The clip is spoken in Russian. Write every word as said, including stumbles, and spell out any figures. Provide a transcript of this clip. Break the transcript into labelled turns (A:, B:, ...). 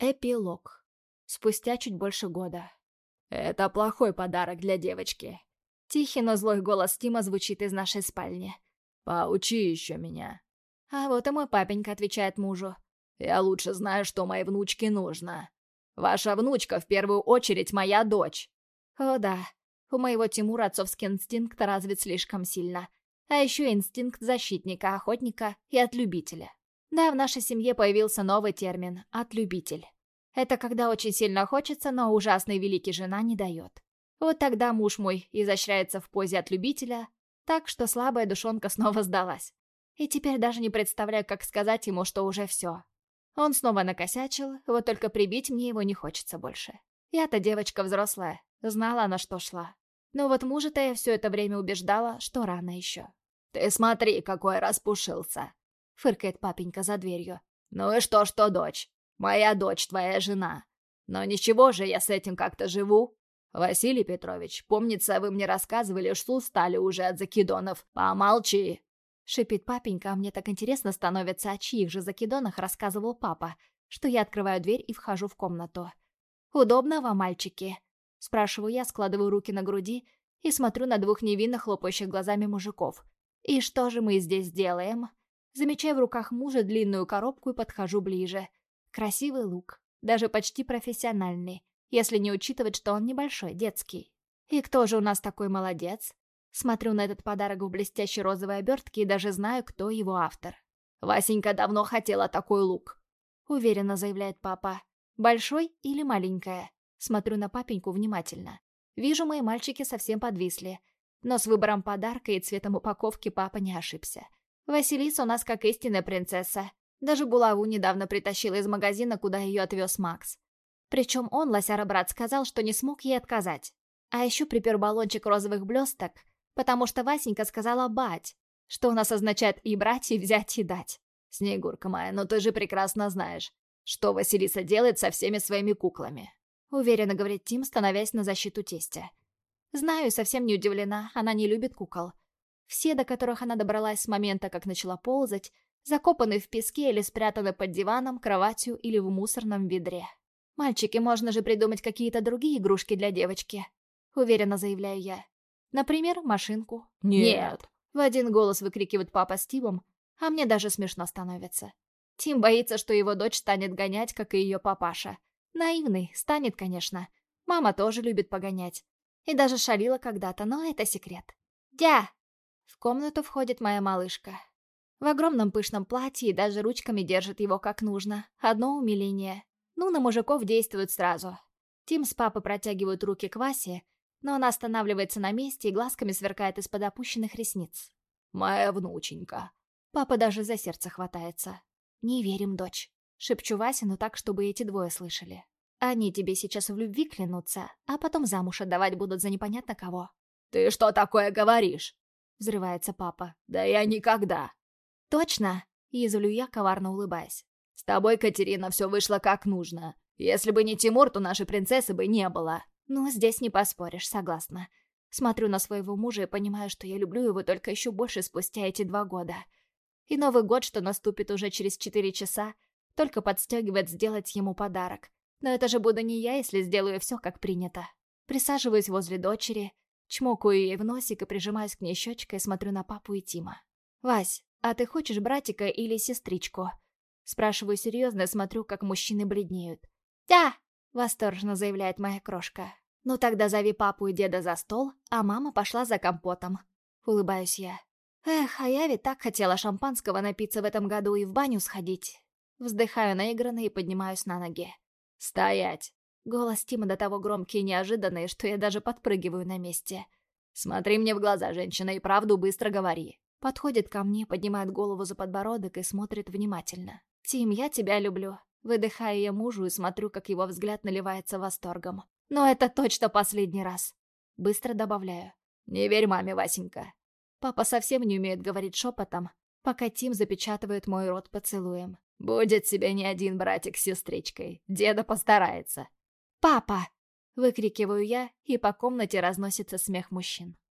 A: Эпилог. Спустя чуть больше года.
B: «Это плохой подарок для девочки».
A: Тихий, но злой голос Тима звучит из нашей спальни.
B: «Поучи еще меня».
A: А вот и мой папенька отвечает мужу.
B: «Я лучше знаю, что моей внучке нужно. Ваша внучка в первую очередь моя дочь».
A: О да, у моего Тимура отцовский инстинкт развит слишком сильно. А еще инстинкт защитника, охотника и отлюбителя. Да, в нашей семье появился новый термин – отлюбитель. Это когда очень сильно хочется, но ужасный великий жена не дает. Вот тогда муж мой изощряется в позе отлюбителя, так что слабая душонка снова сдалась. И теперь даже не представляю, как сказать ему, что уже все. Он снова накосячил, вот только прибить мне его не хочется больше. Я-то девочка взрослая, знала, на что шла. Но вот мужа-то я все это время убеждала, что рано еще.
B: «Ты смотри, какой распушился!»
A: — фыркает папенька за дверью.
B: «Ну и что, что дочь? Моя дочь твоя жена. Но ничего же, я с этим как-то живу. Василий Петрович, помнится, вы мне рассказывали, что устали уже от закидонов. Помолчи!»
A: Шипит папенька, а мне так интересно становится, о чьих же закидонах рассказывал папа, что я открываю дверь и вхожу в комнату. «Удобно вам, мальчики?» — спрашиваю я, складываю руки на груди и смотрю на двух невинно хлопающих глазами мужиков. «И что же мы здесь делаем?» Замечаю в руках мужа длинную коробку и подхожу ближе. Красивый лук, даже почти профессиональный, если не учитывать, что он небольшой, детский. И кто же у нас такой молодец? Смотрю на этот подарок в блестящей розовой обертке и даже знаю, кто его автор.
B: «Васенька давно хотела такой лук»,
A: — уверенно заявляет папа. «Большой или маленькая?» Смотрю на папеньку внимательно. Вижу, мои мальчики совсем подвисли. Но с выбором подарка и цветом упаковки папа не ошибся. Василиса у нас как истинная принцесса. Даже булаву недавно притащила из магазина, куда ее отвез Макс. Причем он, лосяра-брат, сказал, что не смог ей отказать. А еще припер баллончик розовых блесток, потому что Васенька сказала «бать», что у нас означает и брать, и взять, и дать.
B: «Снегурка моя, но ты же прекрасно знаешь, что Василиса делает со всеми своими куклами»,
A: — уверенно говорит Тим, становясь на защиту тестя. Знаю, совсем не удивлена, она не любит кукол. Все, до которых она добралась с момента, как начала ползать, закопаны в песке или спрятаны под диваном, кроватью или в мусорном ведре. «Мальчики, можно же придумать какие-то другие игрушки для девочки», — уверенно заявляю я. «Например, машинку».
B: «Нет!»
A: — в один голос выкрикивает папа с Тимом, а мне даже смешно становится. Тим боится, что его дочь станет гонять, как и ее папаша. Наивный, станет, конечно. Мама тоже любит погонять. И даже шалила когда-то, но это секрет. «Дя!» В комнату входит моя малышка. В огромном пышном платье и даже ручками держит его как нужно. Одно умиление. Ну, на мужиков действует сразу. Тим с папой протягивают руки к Васе, но она останавливается на месте и глазками сверкает из-под опущенных ресниц.
B: «Моя внученька».
A: Папа даже за сердце хватается. «Не верим, дочь», — шепчу Васе, но так, чтобы эти двое слышали. «Они тебе сейчас в любви клянутся, а потом замуж отдавать будут за непонятно кого».
B: «Ты что такое говоришь?»
A: — взрывается папа.
B: «Да я никогда».
A: «Точно?» — язвлю я, коварно улыбаясь.
B: «С тобой, Катерина, все вышло как нужно. Если бы не Тимур, то нашей принцессы бы не было».
A: «Ну, здесь не поспоришь, согласна. Смотрю на своего мужа и понимаю, что я люблю его только еще больше спустя эти два года. И Новый год, что наступит уже через четыре часа, только подстегивает сделать ему подарок. Но это же буду не я, если сделаю все, как принято. Присаживаюсь возле дочери, чмокаю ей в носик и прижимаюсь к ней щечкой и смотрю на папу и Тима. «Вась, а ты хочешь братика или сестричку?» Спрашиваю серьезно и смотрю, как мужчины бледнеют. «Да!» — восторженно заявляет моя крошка. «Ну тогда зови папу и деда за стол, а мама пошла за компотом». Улыбаюсь я. «Эх, а я ведь так хотела шампанского напиться в этом году и в баню сходить». Вздыхаю наигранно и поднимаюсь на ноги.
B: «Стоять!»
A: Голос Тима до того громкий и неожиданный, что я даже подпрыгиваю на месте.
B: «Смотри мне в глаза, женщина, и правду быстро говори».
A: Подходит ко мне, поднимает голову за подбородок и смотрит внимательно. «Тим, я тебя люблю». Выдыхаю я мужу и смотрю, как его взгляд наливается восторгом. «Но это точно последний раз». Быстро добавляю.
B: «Не верь маме, Васенька».
A: Папа совсем не умеет говорить шепотом, пока Тим запечатывает мой рот поцелуем.
B: «Будет тебе не один братик с сестричкой. Деда постарается».
A: «Папа!» — выкрикиваю я, и по комнате разносится смех мужчин.